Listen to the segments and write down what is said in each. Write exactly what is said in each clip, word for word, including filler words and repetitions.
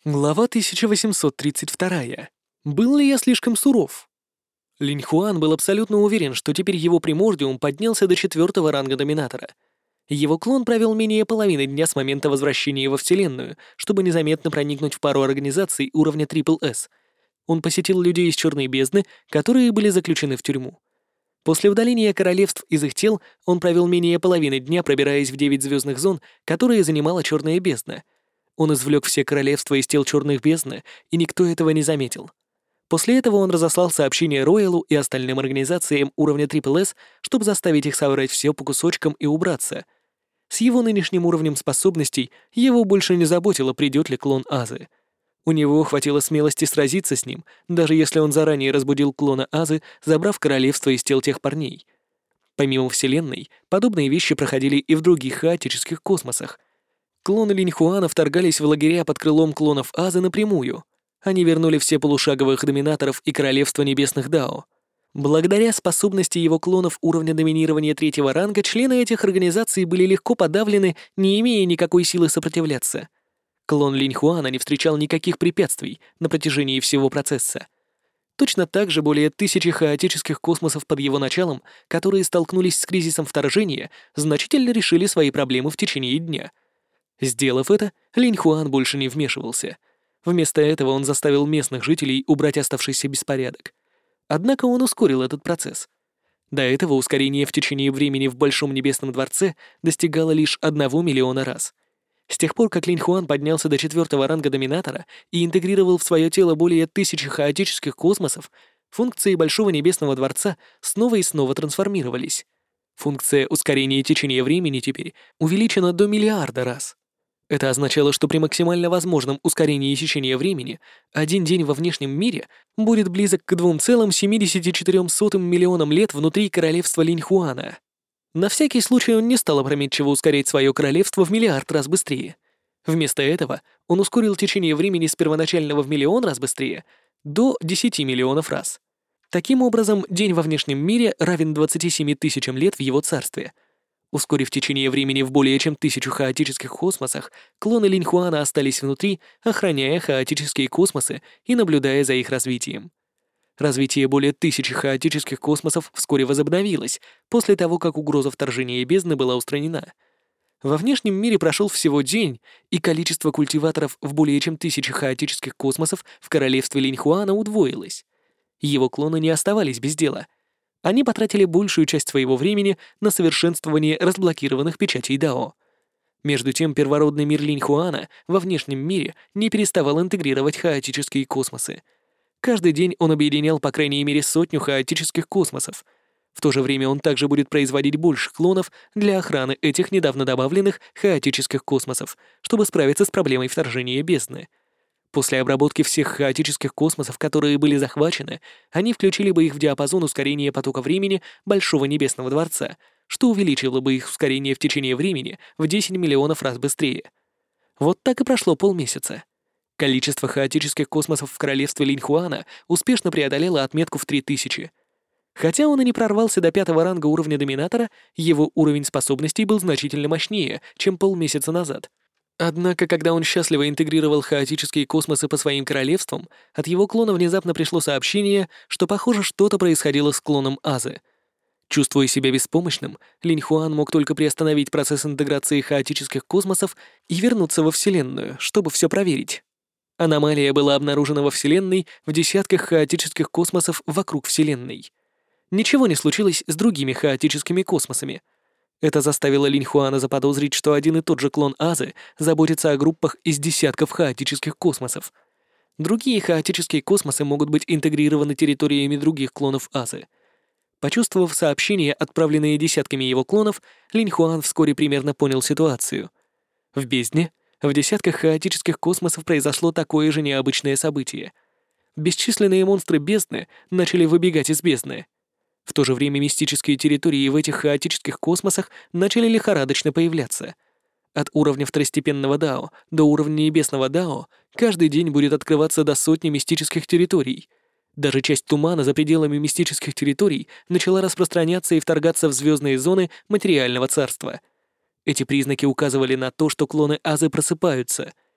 Глава тысяча восемьсот тридцать два. Был ли я слишком суров? Линь Хуан был абсолютно уверен, что теперь его примордиум поднялся до четвертого ранга Доминатора. Его клон провел менее половины дня с момента возвращения во Вселенную, чтобы незаметно проникнуть в пару организаций уровня Трипл С. Он посетил людей из Черной Бездны, которые были заключены в тюрьму. После удаления королевств из их тел он провел менее половины дня, пробираясь в девять звездных зон, которые занимала Черная Бездна. Он извлек все королевства из тел Черных Бездны, и никто этого не заметил. После этого он разослал сообщение Роялу и остальным организациям уровня Трипл С, чтобы заставить их собрать все по кусочкам и убраться. С его нынешним уровнем способностей его больше не заботило, придет ли клон Азы. У него хватило смелости сразиться с ним, даже если он заранее разбудил клона Азы, забрав королевство из тел тех парней. Помимо Вселенной, подобные вещи проходили и в других хаотических космосах. Клоны Линь Хуана вторгались в лагеря под крылом клонов Азы напрямую. Они вернули все полушаговых доминаторов и королевства небесных Дао. Благодаря способности его клонов уровня доминирования третьего ранга, члены этих организаций были легко подавлены, не имея никакой силы сопротивляться. Клон Линь Хуана не встречал никаких препятствий на протяжении всего процесса. Точно так же более тысячи хаотических космосов под его началом, которые столкнулись с кризисом вторжения, значительно решили свои проблемы в течение дня. Сделав это, Линь Хуан больше не вмешивался. Вместо этого он заставил местных жителей убрать оставшийся беспорядок. Однако он ускорил этот процесс. До этого ускорение в течение времени в Большом Небесном Дворце достигало лишь одного миллиона раз. С тех пор, как Линь Хуан поднялся до четвертого ранга Доминатора и интегрировал в свое тело более тысячи хаотических космосов, функции Большого Небесного Дворца снова и снова трансформировались. Функция ускорения течения времени теперь увеличена до миллиарда раз. Это означало, что при максимально возможном ускорении течения времени один день во внешнем мире будет близок к двум целым семьдесят четыре сотых миллионам лет внутри королевства Линь Хуана. На всякий случай он не стал опрометчиво ускорять свое королевство в миллиард раз быстрее. Вместо этого он ускорил течение времени с первоначального в миллион раз быстрее до десяти миллионов раз. Таким образом, день во внешнем мире равен двадцати семи тысячам лет в его царстве. Ускорив течение времени в более чем тысячу хаотических космосах, клоны Линь Хуана остались внутри, охраняя хаотические космосы и наблюдая за их развитием. Развитие более тысячи хаотических космосов вскоре возобновилось, после того, как угроза вторжения бездны была устранена. Во внешнем мире прошел всего день, и количество культиваторов в более чем тысяче хаотических космосов в королевстве Линь Хуана удвоилось. Его клоны не оставались без дела. Они потратили большую часть своего времени на совершенствование разблокированных печатей Дао. Между тем, первородный мир Линь Хуана во внешнем мире не переставал интегрировать хаотические космосы. Каждый день он объединял по крайней мере сотню хаотических космосов. В то же время он также будет производить больше клонов для охраны этих недавно добавленных хаотических космосов, чтобы справиться с проблемой вторжения бездны. После обработки всех хаотических космосов, которые были захвачены, они включили бы их в диапазон ускорения потока времени Большого Небесного Дворца, что увеличило бы их ускорение в течение времени в десять миллионов раз быстрее. Вот так и прошло полмесяца. Количество хаотических космосов в королевстве Линь Хуана успешно преодолело отметку в три тысячи. Хотя он и не прорвался до пятого ранга уровня Доминатора, его уровень способностей был значительно мощнее, чем полмесяца назад. Однако, когда он счастливо интегрировал хаотические космосы по своим королевствам, от его клона внезапно пришло сообщение, что, похоже, что-то происходило с клоном Азы. Чувствуя себя беспомощным, Линь Хуан мог только приостановить процесс интеграции хаотических космосов и вернуться во Вселенную, чтобы все проверить. Аномалия была обнаружена во Вселенной в десятках хаотических космосов вокруг Вселенной. Ничего не случилось с другими хаотическими космосами. Это заставило Линь Хуана заподозрить, что один и тот же клон Азы заботится о группах из десятков хаотических космосов. Другие хаотические космосы могут быть интегрированы территориями других клонов Азы. Почувствовав сообщения, отправленные десятками его клонов, Линь Хуан вскоре примерно понял ситуацию. В бездне, в десятках хаотических космосов произошло такое же необычное событие. Бесчисленные монстры бездны начали выбегать из бездны. В то же время мистические территории в этих хаотических космосах начали лихорадочно появляться. От уровня второстепенного Дао до уровня небесного Дао каждый день будет открываться до сотни мистических территорий. Даже часть тумана за пределами мистических территорий начала распространяться и вторгаться в звездные зоны материального царства. Эти признаки указывали на то, что клоны Азы просыпаются.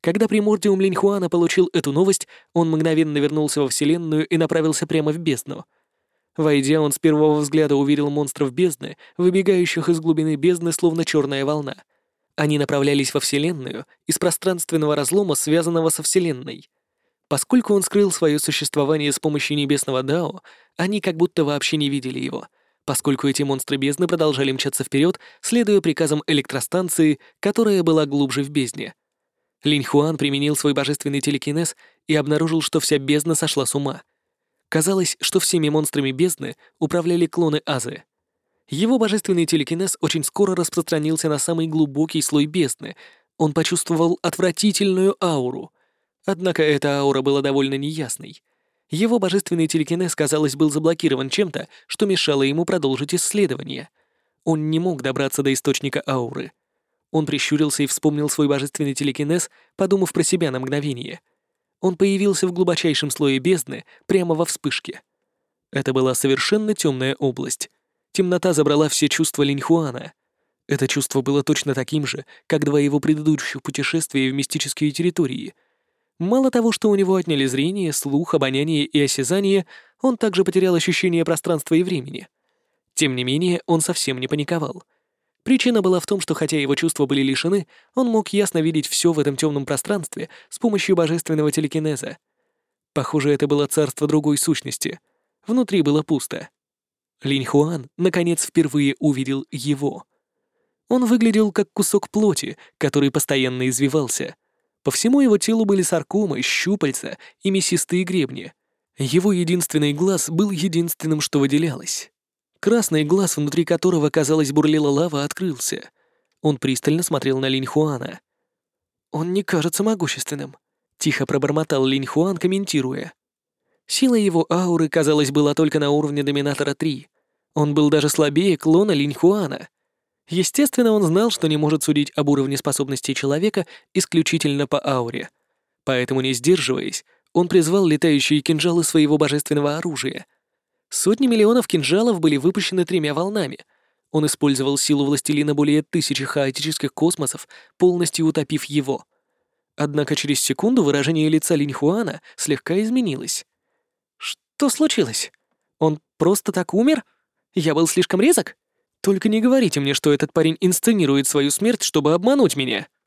Когда примордиум Линьхуана получил эту новость, он мгновенно вернулся во Вселенную и направился прямо в бездну. Войдя, он с первого взгляда увидел монстров бездны, выбегающих из глубины бездны, словно черная волна. Они направлялись во Вселенную из пространственного разлома, связанного со Вселенной. Поскольку он скрыл свое существование с помощью небесного Дао, они как будто вообще не видели его, поскольку эти монстры бездны продолжали мчаться вперед, следуя приказам электростанции, которая была глубже в бездне. Линьхуан применил свой божественный телекинез и обнаружил, что вся бездна сошла с ума. Казалось, что всеми монстрами бездны управляли клоны Азы. Его божественный телекинез очень скоро распространился на самый глубокий слой бездны. Он почувствовал отвратительную ауру. Однако эта аура была довольно неясной. Его божественный телекинез, казалось, был заблокирован чем-то, что мешало ему продолжить исследование. Он не мог добраться до источника ауры. Он прищурился и вспомнил свой божественный телекинез, подумав про себя на мгновение. Он появился в глубочайшем слое бездны, прямо во вспышке. Это была совершенно темная область. Темнота забрала все чувства Линьхуана. Это чувство было точно таким же, как два его предыдущих путешествия в мистические территории. Мало того, что у него отняли зрение, слух, обоняние и осязание, он также потерял ощущение пространства и времени. Тем не менее, он совсем не паниковал. Причина была в том, что хотя его чувства были лишены, он мог ясно видеть все в этом темном пространстве с помощью божественного телекинеза. Похоже, это было царство другой сущности. Внутри было пусто. Линьхуан, наконец, впервые увидел его. Он выглядел как кусок плоти, который постоянно извивался. По всему его телу были саркомы, щупальца и мясистые гребни. Его единственный глаз был единственным, что выделялось. Красный глаз, внутри которого, казалось, бурлила лава, открылся. Он пристально смотрел на Линьхуана. «Он не кажется могущественным», — тихо пробормотал Линьхуан, комментируя. Сила его ауры, казалось, была только на уровне Доминатора три. Он был даже слабее клона Линьхуана. Естественно, он знал, что не может судить об уровне способностей человека исключительно по ауре. Поэтому, не сдерживаясь, он призвал летающие кинжалы своего божественного оружия. Сотни миллионов кинжалов были выпущены тремя волнами. Он использовал силу властелина более тысячи хаотических космосов, полностью утопив его. Однако через секунду выражение лица Линьхуана слегка изменилось. «Что случилось? Он просто так умер? Я был слишком резок? Только не говорите мне, что этот парень инсценирует свою смерть, чтобы обмануть меня».